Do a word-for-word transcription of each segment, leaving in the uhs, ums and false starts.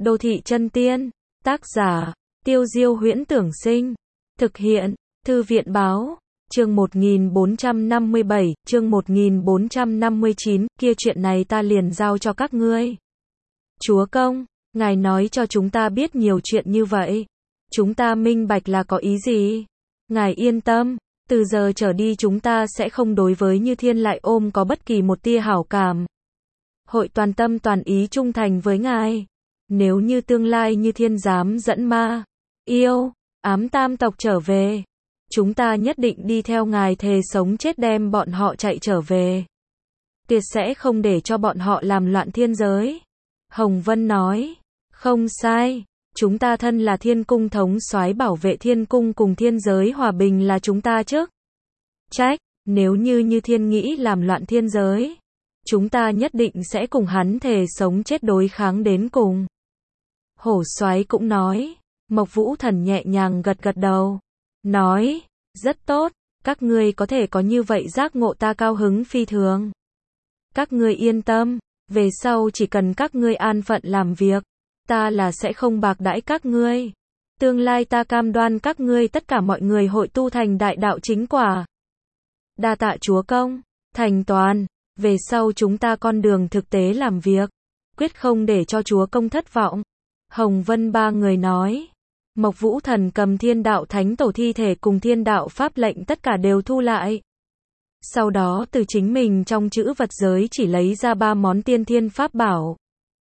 Đô thị chân tiên. Tác giả, Tiêu Diêu Huyễn Tưởng Sinh. Thực hiện, Thư viện Báo. Chương một nghìn bốn trăm năm mươi bảy, chương một nghìn bốn trăm năm mươi chín, kia chuyện này ta liền giao cho các ngươi. Chúa công, ngài nói cho chúng ta biết nhiều chuyện như vậy. Chúng ta minh bạch là có ý gì? Ngài yên tâm, từ giờ trở đi chúng ta sẽ không đối với Như Thiên lại ôm có bất kỳ một tia hảo cảm. Hội toàn tâm toàn ý trung thành với ngài. Nếu như tương lai Như Thiên dám dẫn ma, yêu, ám tam tộc trở về, chúng ta nhất định đi theo ngài thề sống chết đem bọn họ chạy trở về. Tuyệt sẽ không để cho bọn họ làm loạn thiên giới. Hồng Vân nói, không sai, chúng ta thân là thiên cung thống soái bảo vệ thiên cung cùng thiên giới hòa bình là chúng ta chức trách, nếu như Như Thiên nghĩ làm loạn thiên giới, chúng ta nhất định sẽ cùng hắn thề sống chết đối kháng đến cùng. Hổ soái cũng nói, Mộc Vũ Thần nhẹ nhàng gật gật đầu, nói, rất tốt, các ngươi có thể có như vậy giác ngộ ta cao hứng phi thường. Các ngươi yên tâm, về sau chỉ cần các ngươi an phận làm việc, ta là sẽ không bạc đãi các ngươi. Tương lai ta cam đoan các ngươi tất cả mọi người hội tu thành đại đạo chính quả. Đa tạ chúa công, thành toàn, về sau chúng ta con đường thực tế làm việc, quyết không để cho chúa công thất vọng. Hồng Vân ba người nói. Mộc Vũ Thần cầm thiên đạo thánh tổ thi thể cùng thiên đạo pháp lệnh tất cả đều thu lại. Sau đó từ chính mình trong chữ vật giới chỉ lấy ra ba món tiên thiên pháp bảo.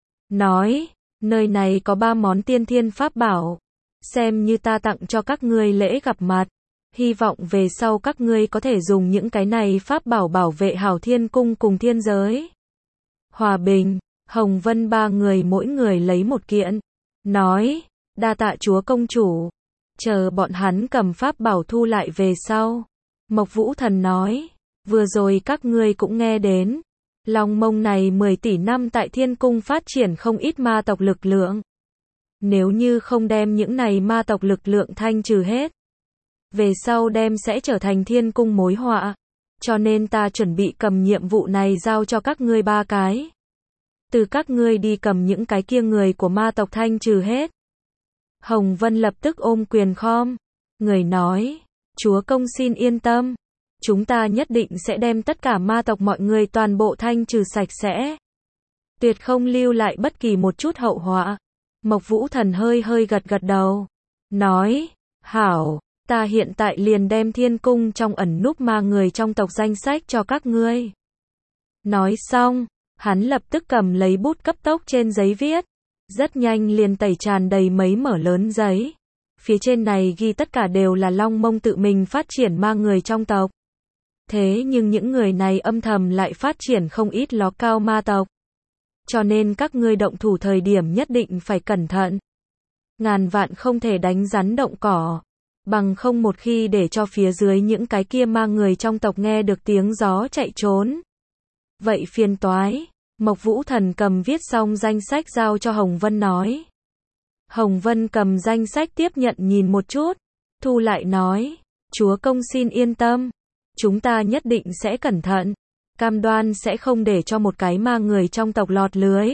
Nói, nơi này có ba món tiên thiên pháp bảo. Xem như ta tặng cho các ngươi lễ gặp mặt. Hy vọng về sau các ngươi có thể dùng những cái này pháp bảo bảo vệ hảo thiên cung cùng thiên giới. Hòa bình, Hồng Vân ba người mỗi người lấy một kiện. Nói, đa tạ chúa công chủ. Chờ bọn hắn cầm pháp bảo thu lại về sau. Mộc Vũ Thần nói, vừa rồi các ngươi cũng nghe đến. Long Mông này mười tỷ năm tại thiên cung phát triển không ít ma tộc lực lượng. Nếu như không đem những này ma tộc lực lượng thanh trừ hết, về sau đem sẽ trở thành thiên cung mối họa. Cho nên ta chuẩn bị cầm nhiệm vụ này giao cho các ngươi ba cái. Từ các ngươi đi cầm những cái kia người của ma tộc thanh trừ hết. Hồng Vân lập tức ôm quyền khom. Người nói, chúa công xin yên tâm. Chúng ta nhất định sẽ đem tất cả ma tộc mọi người toàn bộ thanh trừ sạch sẽ. Tuyệt không lưu lại bất kỳ một chút hậu họa. Mộc Vũ Thần hơi hơi gật gật đầu. Nói, hảo, ta hiện tại liền đem thiên cung trong ẩn núp ma người trong tộc danh sách cho các ngươi. Nói xong, hắn lập tức cầm lấy bút cấp tốc trên giấy viết. Rất nhanh liền tẩy tràn đầy mấy mở lớn giấy. Phía trên này ghi tất cả đều là Long Mông tự mình phát triển ma người trong tộc. Thế nhưng những người này âm thầm lại phát triển không ít ló cao ma tộc. Cho nên các ngươi động thủ thời điểm nhất định phải cẩn thận. Ngàn vạn không thể đánh rắn động cỏ. Bằng không một khi để cho phía dưới những cái kia ma người trong tộc nghe được tiếng gió chạy trốn. Vậy phiền toái. Mộc Vũ Thần cầm viết xong danh sách giao cho Hồng Vân nói. Hồng Vân cầm danh sách tiếp nhận nhìn một chút. Thu lại nói. Chúa công xin yên tâm. Chúng ta nhất định sẽ cẩn thận. Cam đoan sẽ không để cho một cái ma người trong tộc lọt lưới.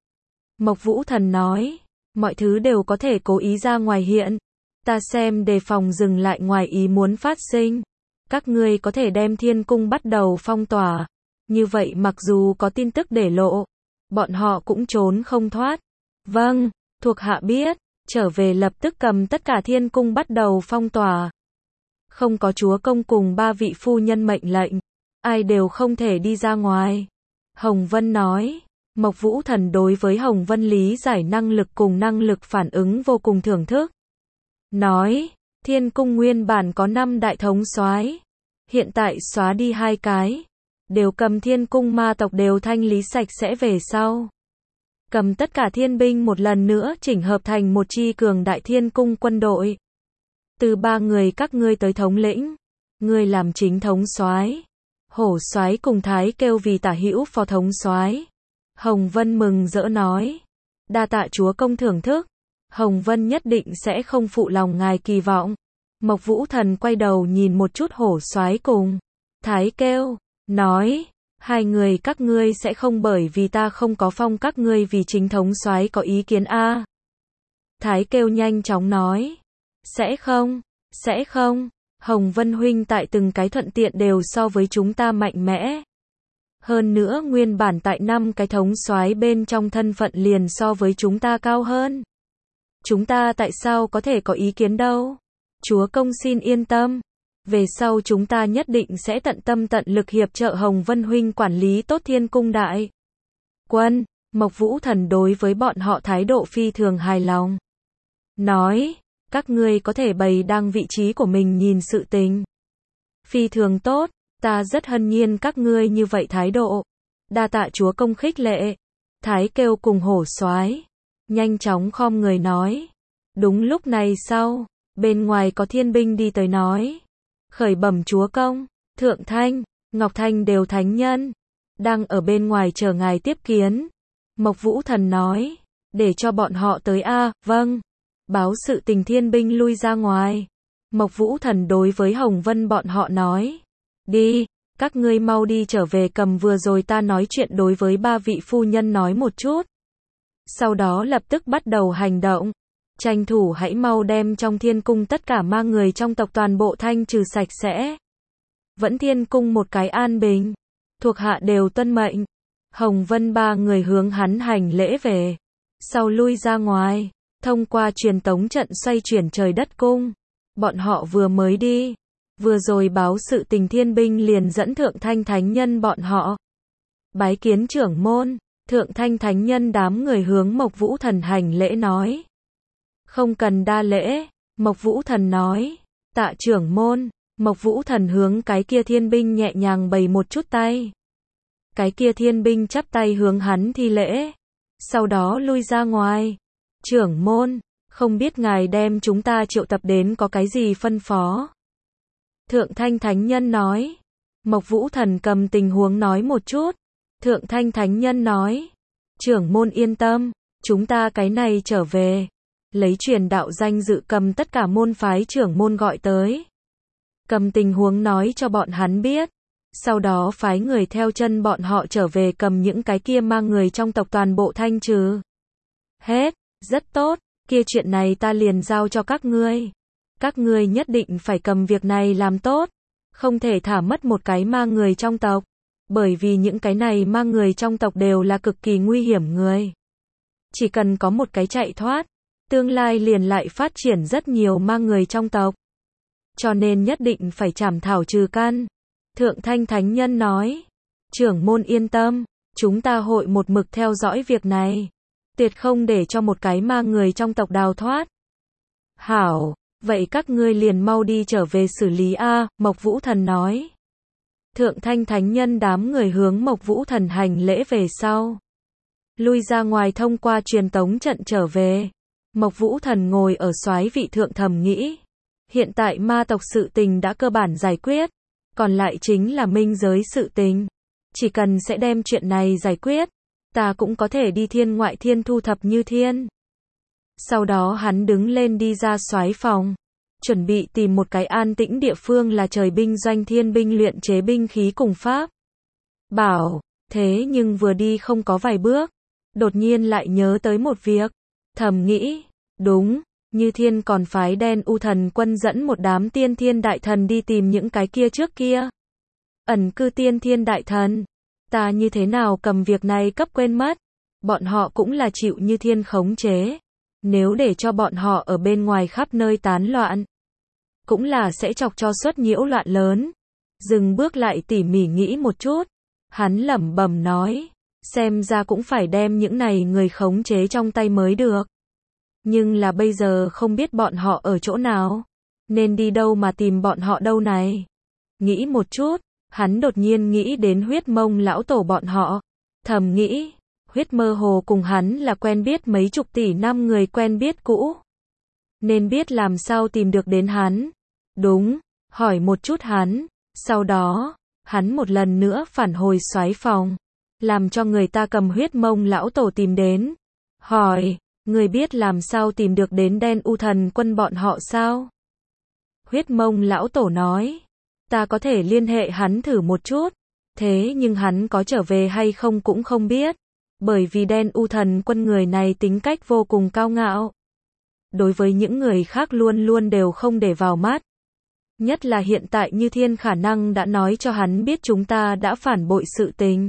Mộc Vũ Thần nói. Mọi thứ đều có thể cố ý ra ngoài hiện. Ta xem đề phòng dừng lại ngoài ý muốn phát sinh. Các ngươi có thể đem thiên cung bắt đầu phong tỏa. Như vậy mặc dù có tin tức để lộ, bọn họ cũng trốn không thoát. Vâng, thuộc hạ biết, trở về lập tức cầm tất cả thiên cung bắt đầu phong tỏa. Không có chúa công cùng ba vị phu nhân mệnh lệnh, ai đều không thể đi ra ngoài. Hồng Vân nói, Mộc Vũ Thần đối với Hồng Vân lý giải năng lực cùng năng lực phản ứng vô cùng thưởng thức. Nói, thiên cung nguyên bản có năm đại thống soái, hiện tại xóa đi hai cái. Đều cầm thiên cung ma tộc đều thanh lý sạch sẽ về sau. Cầm tất cả thiên binh một lần nữa chỉnh hợp thành một chi cường đại thiên cung quân đội. Từ ba người các ngươi tới thống lĩnh. Ngươi làm chính thống soái. Hổ soái cùng Thái kêu vì tả hữu phó thống soái. Hồng Vân mừng rỡ nói. Đa tạ chúa công thưởng thức. Hồng Vân nhất định sẽ không phụ lòng ngài kỳ vọng. Mộc Vũ Thần quay đầu nhìn một chút hổ soái cùng Thái kêu. Nói, hai người các ngươi sẽ không bởi vì ta không có phong các ngươi vì chính thống soái có ý kiến a. Thái kêu nhanh chóng nói. Sẽ không, sẽ không, Hồng Vân huynh tại từng cái thuận tiện đều so với chúng ta mạnh mẽ. Hơn nữa nguyên bản tại năm cái thống soái bên trong thân phận liền so với chúng ta cao hơn. Chúng ta tại sao có thể có ý kiến đâu? Chúa công xin yên tâm. Về sau chúng ta nhất định sẽ tận tâm tận lực hiệp trợ Hồng Vân huynh quản lý tốt Thiên Cung đại quân. Mộc Vũ Thần đối với bọn họ thái độ phi thường hài lòng. Nói, các ngươi có thể bày đăng vị trí của mình nhìn sự tình. Phi thường tốt, ta rất hân nhiên các ngươi như vậy thái độ. Đa tạ chúa công khích lệ. Thái kêu cùng hổ soái nhanh chóng khom người nói. Đúng lúc này sau, bên ngoài có thiên binh đi tới nói. Khởi bẩm chúa công, Thượng Thanh, Ngọc Thanh đều thánh nhân. Đang ở bên ngoài chờ ngài tiếp kiến. Mộc Vũ Thần nói, để cho bọn họ tới a, vâng. Báo sự tình thiên binh lui ra ngoài. Mộc Vũ Thần đối với Hồng Vân bọn họ nói, đi, các ngươi mau đi trở về cầm vừa rồi ta nói chuyện đối với ba vị phu nhân nói một chút. Sau đó lập tức bắt đầu hành động. Tranh thủ hãy mau đem trong thiên cung tất cả ma người trong tộc toàn bộ thanh trừ sạch sẽ. Vẫn thiên cung một cái an bình. Thuộc hạ đều tuân mệnh. Hồng Vân ba người hướng hắn hành lễ về. Sau lui ra ngoài. Thông qua truyền tống trận xoay chuyển trời đất cung. Bọn họ vừa mới đi. Vừa rồi báo sự tình thiên binh liền dẫn Thượng Thanh Thánh Nhân bọn họ. Bái kiến trưởng môn. Thượng Thanh Thánh Nhân đám người hướng Mộc Vũ Thần hành lễ nói. Không cần đa lễ. Mộc Vũ Thần nói. Tạ trưởng môn. Mộc Vũ Thần hướng cái kia thiên binh nhẹ nhàng bày một chút tay. Cái kia thiên binh chắp tay hướng hắn thi lễ. Sau đó lui ra ngoài. Trưởng môn, không biết ngài đem chúng ta triệu tập đến có cái gì phân phó? Thượng Thanh Thánh Nhân nói. Mộc Vũ Thần cầm tình huống nói một chút. Thượng Thanh Thánh Nhân nói. Trưởng môn yên tâm, chúng ta cái này trở về. Lấy truyền đạo danh dự cầm tất cả môn phái trưởng môn gọi tới. Cầm tình huống nói cho bọn hắn biết. Sau đó phái người theo chân bọn họ trở về cầm những cái kia mang người trong tộc toàn bộ thanh trừ. Hết, rất tốt, kia chuyện này ta liền giao cho các ngươi. Các ngươi nhất định phải cầm việc này làm tốt. Không thể thả mất một cái mang người trong tộc. Bởi vì những cái này mang người trong tộc đều là cực kỳ nguy hiểm người. Chỉ cần có một cái chạy thoát, tương lai liền lại phát triển rất nhiều mang người trong tộc. Cho nên nhất định phải trảm thảo trừ căn. Thượng Thanh Thánh Nhân nói. Trưởng môn yên tâm, chúng ta hội một mực theo dõi việc này. Tuyệt không để cho một cái mang người trong tộc đào thoát. Hảo, vậy các ngươi liền mau đi trở về xử lý a, Mộc Vũ Thần nói. Thượng Thanh Thánh Nhân đám người hướng Mộc Vũ Thần hành lễ về sau. Lui ra ngoài thông qua truyền tống trận trở về. Mộc Vũ Thần ngồi ở soái vị thượng thầm nghĩ. Hiện tại ma tộc sự tình đã cơ bản giải quyết. Còn lại chính là minh giới sự tình. Chỉ cần sẽ đem chuyện này giải quyết. Ta cũng có thể đi thiên ngoại thiên thu thập Như Thiên. Sau đó hắn đứng lên đi ra soái phòng. Chuẩn bị tìm một cái an tĩnh địa phương là trời binh doanh thiên binh luyện chế binh khí cùng pháp. Bảo, thế nhưng vừa đi không có vài bước. Đột nhiên lại nhớ tới một việc. Thầm nghĩ, đúng, Như Thiên còn phái đen u thần quân dẫn một đám tiên thiên đại thần đi tìm những cái kia trước kia. Ẩn cư tiên thiên đại thần. Ta như thế nào cầm việc này cấp quên mất. Bọn họ cũng là chịu Như Thiên khống chế. Nếu để cho bọn họ ở bên ngoài khắp nơi tán loạn. Cũng là sẽ chọc cho suất nhiễu loạn lớn. Dừng bước lại tỉ mỉ nghĩ một chút. Hắn lẩm bẩm nói. Xem ra cũng phải đem những này người khống chế trong tay mới được. Nhưng là bây giờ không biết bọn họ ở chỗ nào. Nên đi đâu mà tìm bọn họ đâu này. Nghĩ một chút. Hắn đột nhiên nghĩ đến Huyết Mông lão tổ bọn họ. Thầm nghĩ. Huyết Mơ Hồ cùng hắn là quen biết mấy chục tỷ năm người quen biết cũ. Nên biết làm sao tìm được đến hắn. Đúng. Hỏi một chút hắn. Sau đó. Hắn một lần nữa phản hồi soái phòng. Làm cho người ta cầm Huyết Mông lão tổ tìm đến. Hỏi. Người biết làm sao tìm được đến đen u thần quân bọn họ sao? Huyết Mông lão tổ nói. Ta có thể liên hệ hắn thử một chút. Thế nhưng hắn có trở về hay không cũng không biết. Bởi vì đen u thần quân người này tính cách vô cùng cao ngạo. đối với những người khác luôn luôn đều không để vào mắt. Nhất là hiện tại Như Thiên khả năng đã nói cho hắn biết chúng ta đã phản bội sự tình.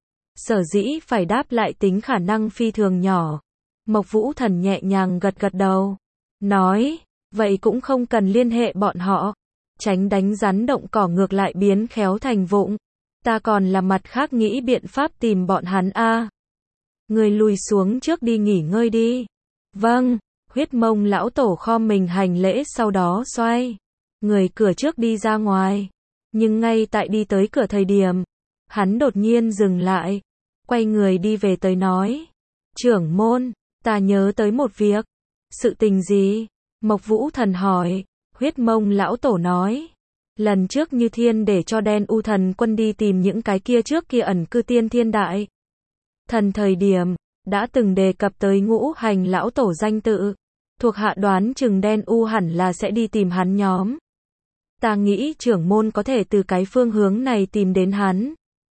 Sở dĩ phải đáp lại tính khả năng phi thường nhỏ. Mộc Vũ Thần nhẹ nhàng gật gật đầu. Nói, vậy cũng không cần liên hệ bọn họ. Tránh đánh rắn động cỏ ngược lại biến khéo thành vụng. Ta còn là mặt khác nghĩ biện pháp tìm bọn hắn a. À. Người lùi xuống trước đi nghỉ ngơi đi. Vâng, Huyết Mông lão tổ khom mình hành lễ sau đó xoay. Người cửa trước đi ra ngoài. Nhưng ngay tại đi tới cửa thời điểm, hắn đột nhiên dừng lại. Quay người đi về tới nói. Trưởng môn, ta nhớ tới một việc. Sự tình gì? Mộc Vũ Thần hỏi. Huyết Mông lão tổ nói. Lần trước Như Thiên để cho Đen U Thần quân đi tìm những cái kia trước kia ẩn cư tiên thiên đại thần thời điểm, đã từng đề cập tới Ngũ Hành lão tổ danh tự. Thuộc hạ đoán chừng Đen U hẳn là sẽ đi tìm hắn nhóm. Ta nghĩ trưởng môn có thể từ cái phương hướng này tìm đến hắn.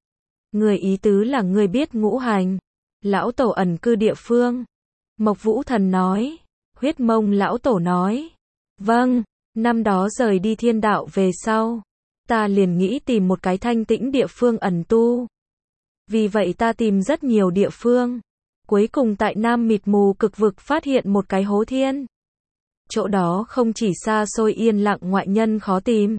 Người ý tứ là người biết Ngũ Hành lão tổ ẩn cư địa phương. Mộc Vũ Thần nói. Huyết Mông lão tổ nói. Vâng, năm đó rời đi thiên đạo về sau, ta liền nghĩ tìm một cái thanh tĩnh địa phương ẩn tu. Vì vậy ta tìm rất nhiều địa phương. Cuối cùng tại Nam Mịt Mù Cực Vực phát hiện một cái hố thiên. Chỗ đó không chỉ xa xôi yên lặng ngoại nhân khó tìm.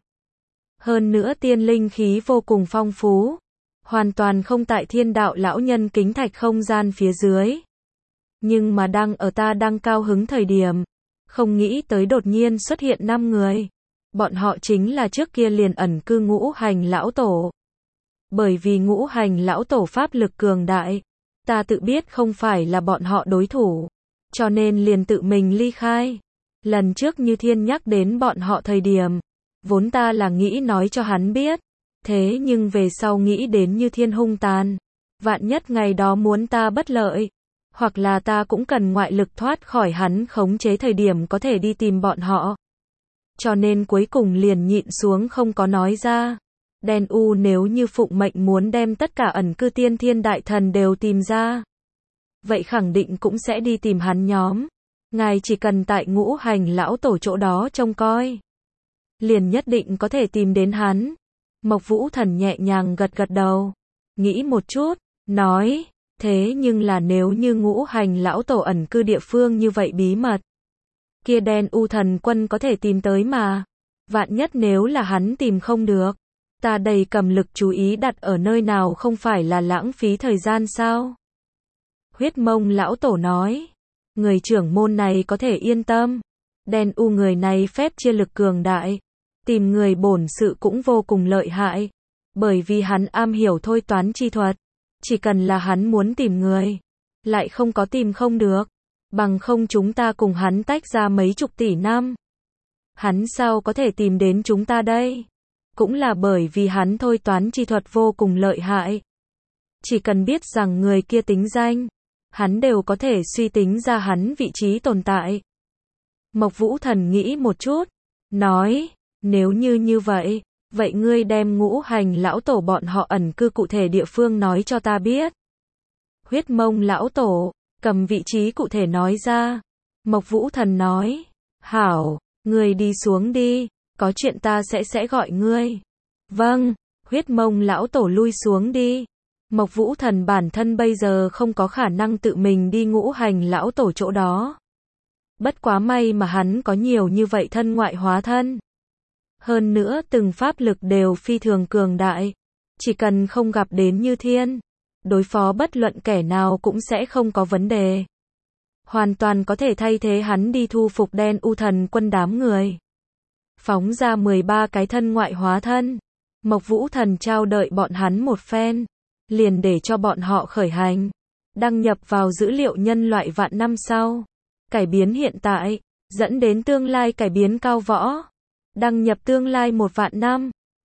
Hơn nữa tiên linh khí vô cùng phong phú. Hoàn toàn không tại thiên đạo lão nhân kính thạch không gian phía dưới. Nhưng mà đang ở ta đang cao hứng thời điểm. Không nghĩ tới đột nhiên xuất hiện năm người. Bọn họ chính là trước kia liền ẩn cư Ngũ Hành lão tổ. Bởi vì Ngũ Hành lão tổ pháp lực cường đại. Ta tự biết không phải là bọn họ đối thủ. Cho nên liền tự mình ly khai. Lần trước Như Thiên nhắc đến bọn họ thời điểm. Vốn ta là nghĩ nói cho hắn biết. Thế nhưng về sau nghĩ đến Như Thiên hung tàn. Vạn nhất ngày đó muốn ta bất lợi. Hoặc là ta cũng cần ngoại lực thoát khỏi hắn khống chế thời điểm có thể đi tìm bọn họ. Cho nên cuối cùng liền nhịn xuống không có nói ra. Đen U nếu như phụng mệnh muốn đem tất cả ẩn cư tiên thiên đại thần đều tìm ra. Vậy khẳng định cũng sẽ đi tìm hắn nhóm. Ngài chỉ cần tại Ngũ Hành lão tổ chỗ đó trông coi. Liền nhất định có thể tìm đến hắn. Mộc Vũ Thần nhẹ nhàng gật gật đầu. Nghĩ một chút, nói. Thế nhưng là nếu như Ngũ Hành lão tổ ẩn cư địa phương như vậy bí mật. Kia Đen U thần quân có thể tìm tới mà. Vạn nhất nếu là hắn tìm không được. Ta đầy cầm lực chú ý đặt ở nơi nào không phải là lãng phí thời gian sao? Huyết Mông lão tổ nói. Người trưởng môn này có thể yên tâm. Đen U người này phép chia lực cường đại. Tìm người bổn sự cũng vô cùng lợi hại. Bởi vì hắn am hiểu thôi toán chi thuật. Chỉ cần là hắn muốn tìm người. Lại không có tìm không được. Bằng không chúng ta cùng hắn tách ra mấy chục tỷ năm. Hắn sao có thể tìm đến chúng ta đây? Cũng là bởi vì hắn thôi toán chi thuật vô cùng lợi hại. Chỉ cần biết rằng người kia tính danh. Hắn đều có thể suy tính ra hắn vị trí tồn tại. Mộc Vũ Thần nghĩ một chút. Nói, nếu như như vậy. Vậy ngươi đem Ngũ Hành lão tổ bọn họ ẩn cư cụ thể địa phương nói cho ta biết. Huyết Mông lão tổ, cầm vị trí cụ thể nói ra. Mộc Vũ Thần nói. Hảo, ngươi đi xuống đi. Có chuyện ta sẽ sẽ gọi ngươi. Vâng, Huyết Mông lão tổ lui xuống đi. Mộc Vũ Thần bản thân bây giờ không có khả năng tự mình đi Ngũ Hành lão tổ chỗ đó. Bất quá may mà hắn có nhiều như vậy thân ngoại hóa thân. Hơn nữa từng pháp lực đều phi thường cường đại. Chỉ cần không gặp đến Như Thiên. Đối phó bất luận kẻ nào cũng sẽ không có vấn đề. Hoàn toàn có thể thay thế hắn đi thu phục Đen U thần quân đám người. Phóng ra mười ba cái thân ngoại hóa thân. Mộc Vũ Thần trao đợi bọn hắn một phen. Liền để cho bọn họ khởi hành. Đăng nhập vào dữ liệu nhân loại vạn năm sau. Cải biến hiện tại. Dẫn đến tương lai cải biến cao võ. Đăng nhập tương lai một vạn năm.